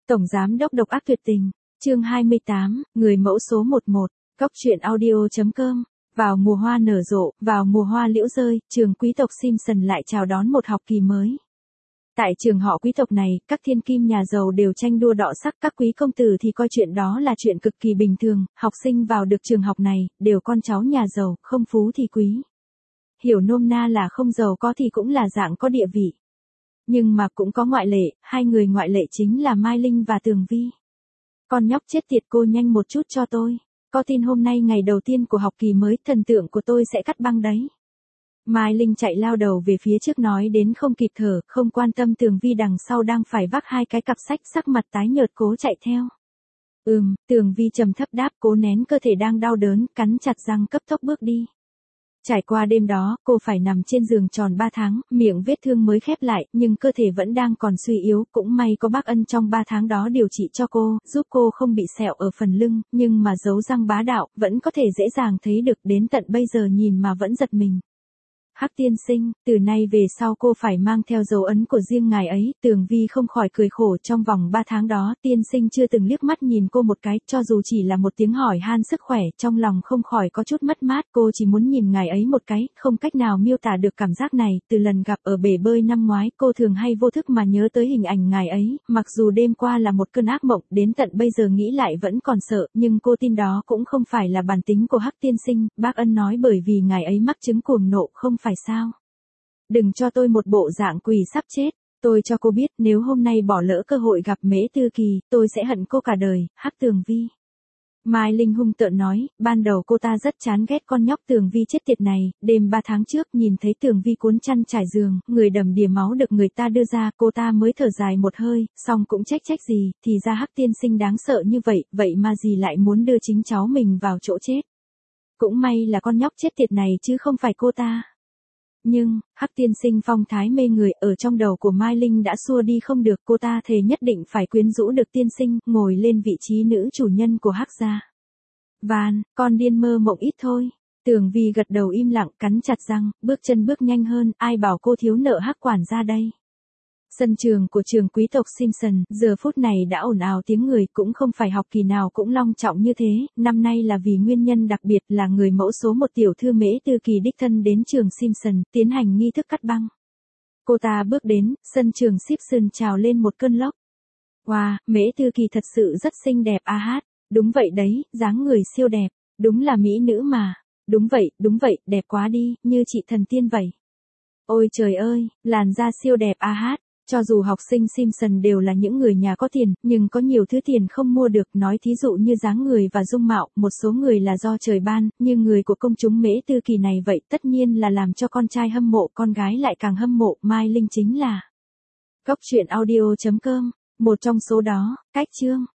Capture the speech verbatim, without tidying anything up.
Tổng giám đốc độc ác tuyệt tình, chương hai mươi tám, người mẫu số mười một, góc truyện audio.com. Vào mùa hoa nở rộ, vào mùa hoa liễu rơi, trường quý tộc Simpson lại chào đón một học kỳ mới. Tại trường họ quý tộc này, các thiên kim nhà giàu đều tranh đua đọ sắc, các quý công tử thì coi chuyện đó là chuyện cực kỳ bình thường, học sinh vào được trường học này, đều con cháu nhà giàu, không phú thì quý. Hiểu nôm na là không giàu có thì cũng là dạng có địa vị. Nhưng mà cũng có ngoại lệ, hai người ngoại lệ chính là Mai Linh và Tường Vi. Con nhóc chết tiệt, cô nhanh một chút cho tôi. Có tin hôm nay ngày đầu tiên của học kỳ mới, thần tượng của tôi sẽ cắt băng đấy. Mai Linh chạy lao đầu về phía trước nói đến không kịp thở, không quan tâm Tường Vi đằng sau đang phải vác hai cái cặp sách, sắc mặt tái nhợt cố chạy theo. Ừm, Tường Vi trầm thấp đáp, cố nén cơ thể đang đau đớn, cắn chặt răng cấp tốc bước đi. Trải qua đêm đó, cô phải nằm trên giường tròn ba tháng, miệng vết thương mới khép lại, nhưng cơ thể vẫn đang còn suy yếu, cũng may có bác Ân trong ba tháng đó điều trị cho cô, giúp cô không bị sẹo ở phần lưng, nhưng mà dấu răng bá đạo, vẫn có thể dễ dàng thấy được, đến tận bây giờ nhìn mà vẫn giật mình. Hắc tiên sinh, từ nay về sau cô phải mang theo dấu ấn của riêng ngài ấy. Tường Vi không khỏi cười khổ, trong vòng ba tháng đó, tiên sinh chưa từng liếc mắt nhìn cô một cái, cho dù chỉ là một tiếng hỏi han sức khỏe, trong lòng không khỏi có chút mất mát, cô chỉ muốn nhìn ngài ấy một cái, không cách nào miêu tả được cảm giác này. Từ lần gặp ở bể bơi năm ngoái, cô thường hay vô thức mà nhớ tới hình ảnh ngài ấy, mặc dù đêm qua là một cơn ác mộng, đến tận bây giờ nghĩ lại vẫn còn sợ, nhưng cô tin đó cũng không phải là bản tính của Hắc tiên sinh. Bác Ân nói bởi vì ngài ấy mắc chứng cuồng nộ, không phải sao? Đừng cho tôi một bộ dạng quỷ sắp chết, tôi cho cô biết nếu hôm nay bỏ lỡ cơ hội gặp Mễ Tư Kỳ, tôi sẽ hận cô cả đời. Hắc Tường Vi. Mai Linh hung tợn nói, ban đầu cô ta rất chán ghét con nhóc Tường Vi chết tiệt này, đêm ba tháng trước nhìn thấy Tường Vi cuốn chăn trải giường, người đầm đìa máu được người ta đưa ra, cô ta mới thở dài một hơi, xong cũng trách trách gì, thì ra Hắc tiên sinh đáng sợ như vậy, vậy mà gì lại muốn đưa chính cháu mình vào chỗ chết. Cũng may là con nhóc chết tiệt này chứ không phải cô ta. Nhưng, Hắc tiên sinh phong thái mê người ở trong đầu của Mai Linh đã xua đi không được, cô ta thề nhất định phải quyến rũ được tiên sinh, ngồi lên vị trí nữ chủ nhân của Hắc gia. Van, con điên mơ mộng ít thôi. Tường Vi gật đầu im lặng, cắn chặt răng, bước chân bước nhanh hơn, ai bảo cô thiếu nợ Hắc quản gia đây. Sân trường của trường quý tộc Simpson, giờ phút này đã ồn ào tiếng người, cũng không phải học kỳ nào cũng long trọng như thế, năm nay là vì nguyên nhân đặc biệt là người mẫu số một tiểu thư Mễ Tư Kỳ đích thân đến trường Simpson, tiến hành nghi thức cắt băng. Cô ta bước đến, sân trường Simpson trào lên một cơn lốc. Wow, Mễ Tư Kỳ thật sự rất xinh đẹp a hát, đúng vậy đấy, dáng người siêu đẹp, đúng là mỹ nữ mà, đúng vậy, đúng vậy, đẹp quá đi, như chị thần tiên vậy. Ôi trời ơi, làn da siêu đẹp a hát. Cho dù học sinh Simpson đều là những người nhà có tiền, nhưng có nhiều thứ tiền không mua được, nói thí dụ như dáng người và dung mạo, một số người là do trời ban, như người của công chúng Mễ Tư Kỳ này vậy, tất nhiên là làm cho con trai hâm mộ, con gái lại càng hâm mộ. Mai Linh chính là góc truyện audio.com, một trong số đó. Cách chương